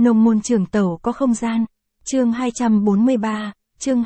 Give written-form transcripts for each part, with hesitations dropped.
Nông môn trường tẩu có không gian. Chương 243, chương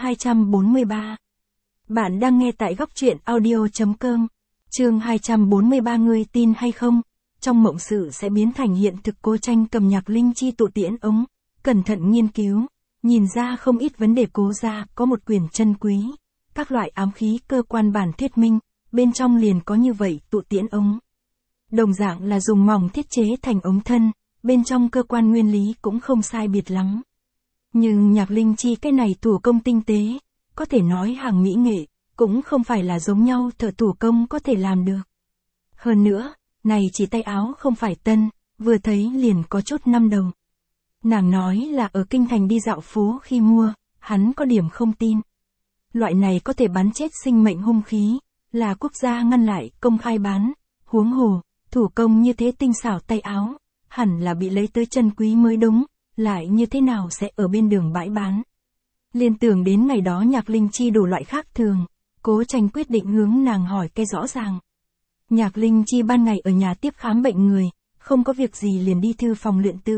243. Bạn đang nghe tại góc truyện audio.com. Chương 243 ngươi tin hay không? Trong mộng sự sẽ biến thành hiện thực. Cố Tranh cầm nhạc linh chi tụ tiễn ống, cẩn thận nghiên cứu, nhìn ra không ít vấn đề. Cố gia có một quyển chân quý, các loại ám khí cơ quan bản thuyết minh, bên trong liền có như vậy tụ tiễn ống. Đồng dạng là dùng mỏng thiết chế thành ống thân, bên trong cơ quan nguyên lý cũng không sai biệt lắm. Nhưng nhạc linh chi cái này thủ công tinh tế, có thể nói hàng mỹ nghệ, cũng không phải là giống nhau thợ thủ công có thể làm được. Hơn nữa, này chỉ tay áo không phải tân, vừa thấy liền có chút năm đầu. Nàng nói là ở kinh thành đi dạo phố khi mua, hắn có điểm không tin. Loại này có thể bắn chết sinh mệnh hung khí, là quốc gia ngăn lại công khai bán, huống hồ, thủ công như thế tinh xảo tay áo, hẳn là bị lấy tới chân quý mới đúng, lại như thế nào sẽ ở bên đường bãi bán. Liên tưởng đến ngày đó nhạc linh chi đủ loại khác thường, Cố Tranh quyết định hướng nàng hỏi cái rõ ràng. Nhạc linh chi ban ngày ở nhà tiếp khám bệnh người, không có việc gì liền đi thư phòng luyện tư.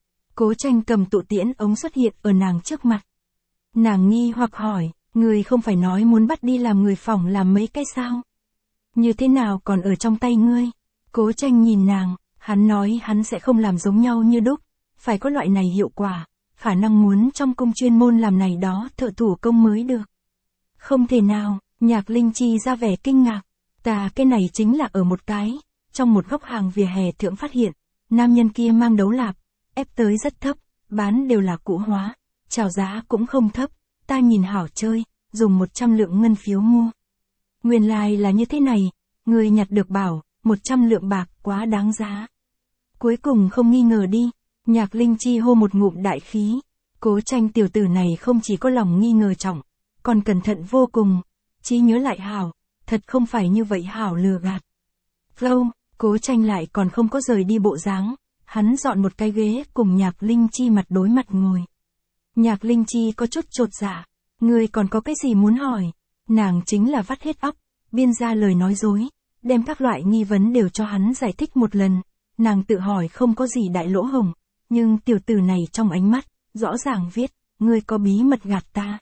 Cố Tranh cầm tụ tiễn ống xuất hiện ở nàng trước mặt. Nàng nghi hoặc hỏi, người không phải nói muốn bắt đi làm người phỏng làm mấy cái sao? Như thế nào còn ở trong tay ngươi? Cố Tranh nhìn nàng, hắn nói hắn sẽ không làm giống nhau như đúc, phải có loại này hiệu quả, khả năng muốn trong công chuyên môn làm này đó thợ thủ công mới được. Không thể nào, nhạc linh chi ra vẻ kinh ngạc, cái này chính là ở một cái, trong một góc hàng vỉa hè thượng phát hiện, nam nhân kia mang đấu lạp, ép tới rất thấp, bán đều là cũ hóa, chào giá cũng không thấp, ta nhìn hảo chơi, dùng 100 lượng ngân phiếu mua. Nguyên lai là như thế này, người nhặt được bảo, 100 lượng bạc quá đáng giá. Cuối cùng không nghi ngờ đi, nhạc linh chi hô một ngụm đại khí, Cố Tranh tiểu tử này không chỉ có lòng nghi ngờ trọng, còn cẩn thận vô cùng, trí nhớ lại hảo, thật không phải như vậy hảo lừa gạt. Flow, Cố Tranh lại còn không có rời đi bộ dáng, hắn dọn một cái ghế cùng nhạc linh chi mặt đối mặt ngồi. Nhạc linh chi có chút chột dạ, ngươi còn có cái gì muốn hỏi? Nàng chính là vắt hết óc, biên ra lời nói dối, đem các loại nghi vấn đều cho hắn giải thích một lần. Nàng tự hỏi không có gì đại lỗ hổng, nhưng tiểu tử này trong ánh mắt, rõ ràng viết, ngươi có bí mật gạt ta.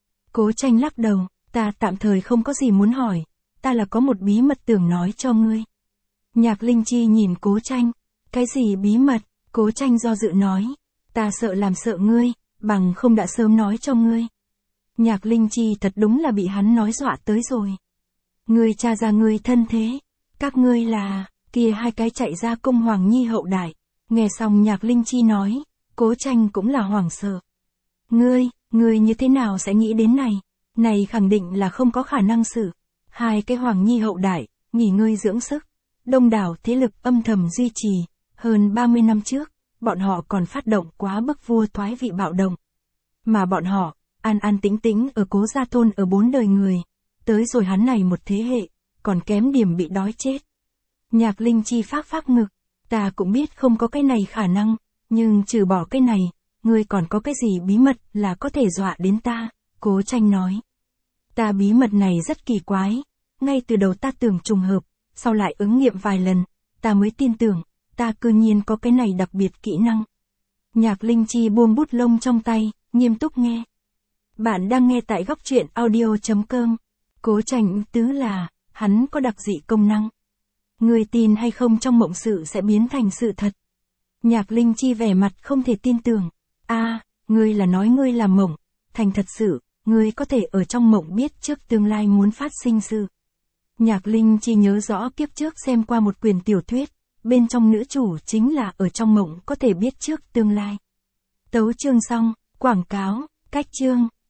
Cố Tranh lắc đầu, ta tạm thời không có gì muốn hỏi, ta là có một bí mật tưởng nói cho ngươi. Nhạc linh chi nhìn Cố Tranh, cái gì bí mật? Cố Tranh do dự nói, ta sợ làm sợ ngươi, bằng không đã sớm nói cho ngươi. Nhạc linh chi thật đúng là bị hắn nói dọa tới rồi. Ngươi tra ra ngươi thân thế, các ngươi là, kia hai cái chạy ra cung hoàng nhi hậu đại. Nghe xong nhạc linh chi nói, Cố Tranh cũng là hoảng sợ. Ngươi như thế nào sẽ nghĩ đến này? Này khẳng định là không có khả năng sự. Hai cái hoàng nhi hậu đại, nghỉ ngơi dưỡng sức. Đông đảo thế lực âm thầm duy trì. Hơn 30 năm trước, bọn họ còn phát động quá bức vua thoái vị bạo động. Mà bọn họ, an an tĩnh tĩnh ở Cố gia thôn ở 4 đời người. Tới rồi hắn này một thế hệ, còn kém điểm bị đói chết. Nhạc linh chi phác ngực, ta cũng biết không có cái này khả năng, nhưng trừ bỏ cái này, ngươi còn có cái gì bí mật là có thể dọa đến ta, Cố Tranh nói. Ta bí mật này rất kỳ quái, ngay từ đầu ta tưởng trùng hợp, sau lại ứng nghiệm vài lần, ta mới tin tưởng, ta cư nhiên có cái này đặc biệt kỹ năng. Nhạc linh chi buông bút lông trong tay, nghiêm túc nghe. Bạn đang nghe tại góc truyện audio.com. Cố Tranh tứ là, hắn có đặc dị công năng. Ngươi tin hay không trong mộng sự sẽ biến thành sự thật. Nhạc linh chi vẻ mặt không thể tin tưởng. Ngươi là nói ngươi làm mộng, thành thật sự, ngươi có thể ở trong mộng biết trước tương lai muốn phát sinh sự. Nhạc linh chi nhớ rõ kiếp trước xem qua một quyển tiểu thuyết, bên trong nữ chủ chính là ở trong mộng có thể biết trước tương lai. Tấu chương xong, quảng cáo, cách chương.